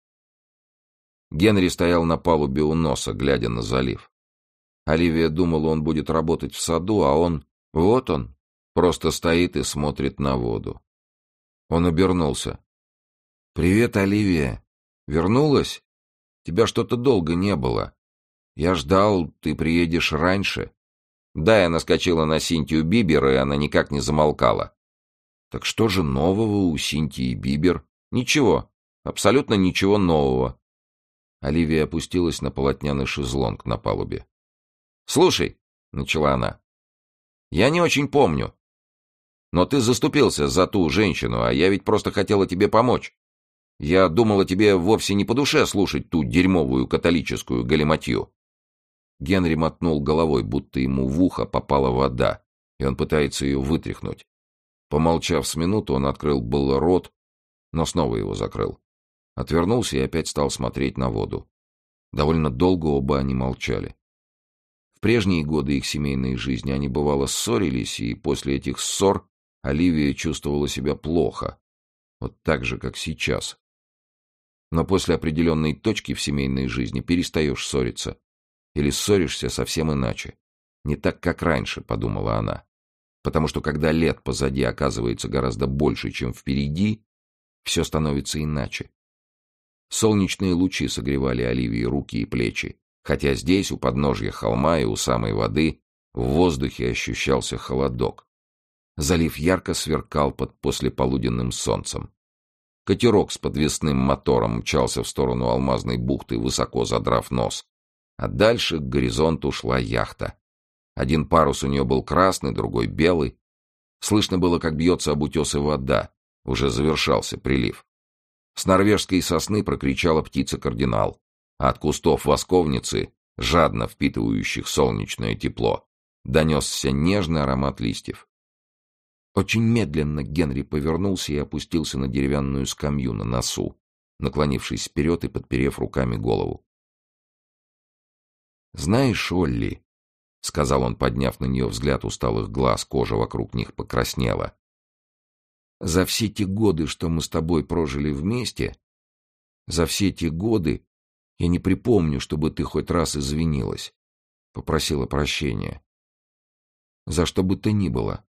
Генри стоял на палубе у носа, глядя на залив. Оливия думала, он будет работать в саду, а он... Вот он, просто стоит и смотрит на воду. Он обернулся. «Привет, Оливия. Вернулась? Тебя что-то долго не было. Я ждал, ты приедешь раньше». Да, я наскочила на Синтию Бибер, и она никак не замолкала. «Так что же нового у Синтии Бибер?» «Ничего. Абсолютно ничего нового». Оливия опустилась на полотняный шезлонг на палубе. «Слушай», — начала она, — «я не очень помню. Но ты заступился за ту женщину, а я ведь просто хотела тебе помочь. Я думала, тебе вовсе не по душе слушать ту дерьмовую католическую галиматью». Генри мотнул головой, будто ему в ухо попала вода, и он пытается ее вытряхнуть. Помолчав с минуту, он открыл было рот, но снова его закрыл. Отвернулся и опять стал смотреть на воду. Довольно долго оба они молчали. В прежние годы их семейной жизни они бывало ссорились, и после этих ссор Оливия чувствовала себя плохо, вот так же, как сейчас. Но после определенной точки в семейной жизни перестаешь ссориться. Или ссоришься совсем иначе. Не так, как раньше, подумала она. Потому что когда лет позади оказывается гораздо больше, чем впереди, все становится иначе. Солнечные лучи согревали Оливии руки и плечи, хотя здесь, у подножья холма и у самой воды, в воздухе ощущался холодок. Залив ярко сверкал под послеполуденным солнцем. Катерок с подвесным мотором мчался в сторону алмазной бухты, высоко задрав нос. А дальше к горизонту шла яхта. Один парус у нее был красный, другой белый. Слышно было, как бьется об утесы вода. Уже завершался прилив. С норвежской сосны прокричала птица-кардинал, а от кустов восковницы, жадно впитывающих солнечное тепло, донесся нежный аромат листьев. Очень медленно Генри повернулся и опустился на деревянную скамью на носу, наклонившись вперед и подперев руками голову. «Знаешь, Олли», — сказал он, подняв на нее взгляд усталых глаз, кожа вокруг них покраснела, «за все те годы, что мы с тобой прожили вместе, за все те годы я не припомню, чтобы ты хоть раз извинилась, попросила прощения. За что бы то ни было».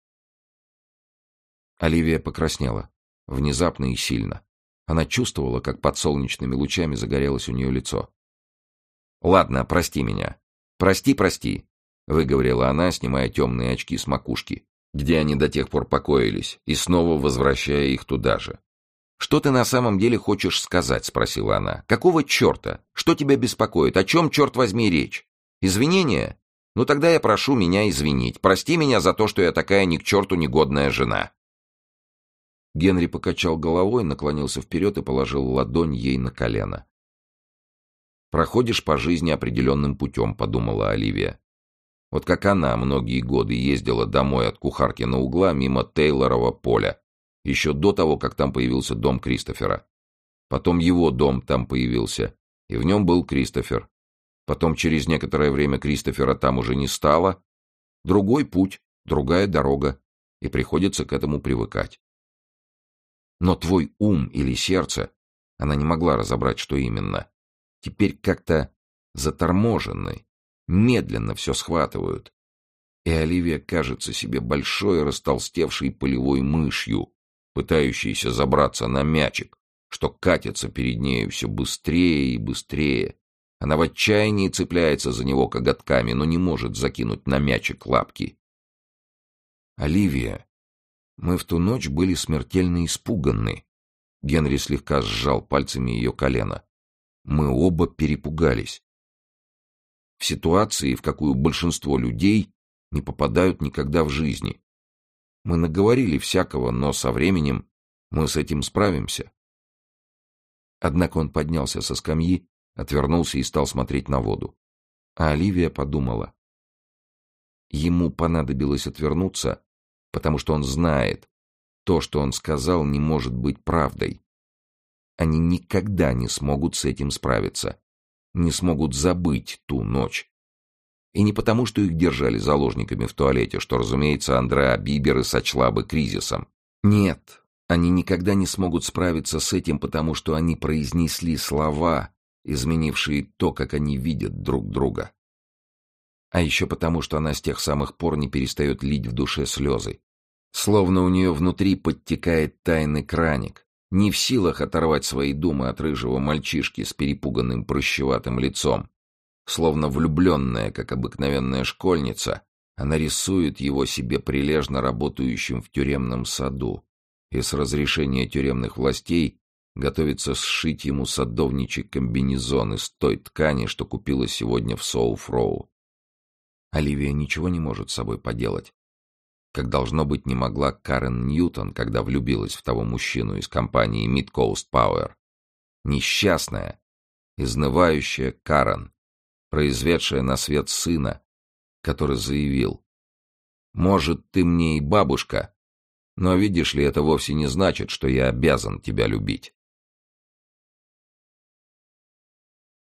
Оливия покраснела, внезапно и сильно. Она чувствовала, как под солнечными лучами загорелось у нее лицо. «Ладно, прости меня. Прости, прости», — выговорила она, снимая темные очки с макушки, где они до тех пор покоились, и снова возвращая их туда же. «Что ты на самом деле хочешь сказать?» — спросила она. «Какого черта? Что тебя беспокоит? О чем, черт возьми, речь? Извинения? Ну тогда я прошу меня извинить. Прости меня за то, что я такая ни к черту негодная жена». Генри покачал головой, наклонился вперед и положил ладонь ей на колено. «Проходишь по жизни определенным путем», — подумала Оливия. Вот как она многие годы ездила домой от Кухаркина угла мимо Тейлорова поля, еще до того, как там появился дом Кристофера. Потом его дом там появился, и в нем был Кристофер. Потом через некоторое время Кристофера там уже не стало. Другой путь, другая дорога, и приходится к этому привыкать. Но твой ум или сердце, она не могла разобрать, что именно, теперь как-то заторможены, медленно все схватывают. И Оливия кажется себе большой растолстевшей полевой мышью, пытающейся забраться на мячик, что катится перед нею все быстрее и быстрее. Она в отчаянии цепляется за него коготками, но не может закинуть на мячик лапки. «Оливия, мы в ту ночь были смертельно испуганы». Генри слегка сжал пальцами ее колено. «Мы оба перепугались. В ситуации, в какую большинство людей не попадают никогда в жизни. Мы наговорили всякого, но со временем мы с этим справимся. Однако он поднялся со скамьи, отвернулся и стал смотреть на воду. А Оливия подумала. Ему понадобилось отвернуться, потому что он знает, то, что он сказал, не может быть правдой. Они никогда не смогут с этим справиться, не смогут забыть ту ночь. И не потому, что их держали заложниками в туалете, что, разумеется, Андреа Бибер и сочла бы кризисом. Нет, они никогда не смогут справиться с этим, потому что они произнесли слова, изменившие то, как они видят друг друга. А еще потому, что она с тех самых пор не перестает лить в душе слезы. Словно у нее внутри подтекает тайный краник, не в силах оторвать свои думы от рыжего мальчишки с перепуганным прыщеватым лицом. Словно влюбленная, как обыкновенная школьница, она рисует его себе прилежно работающим в тюремном саду и с разрешения тюремных властей готовится сшить ему садовничий комбинезон из той ткани, что купила сегодня в Соуфроу. Оливия ничего не может с собой поделать, как, должно быть, не могла Карен Ньютон, когда влюбилась в того мужчину из компании Mid-Coast Power. Несчастная, изнывающая Карен, произведшая на свет сына, который заявил: «Может, ты мне и бабушка, но, видишь ли, это вовсе не значит, что я обязан тебя любить».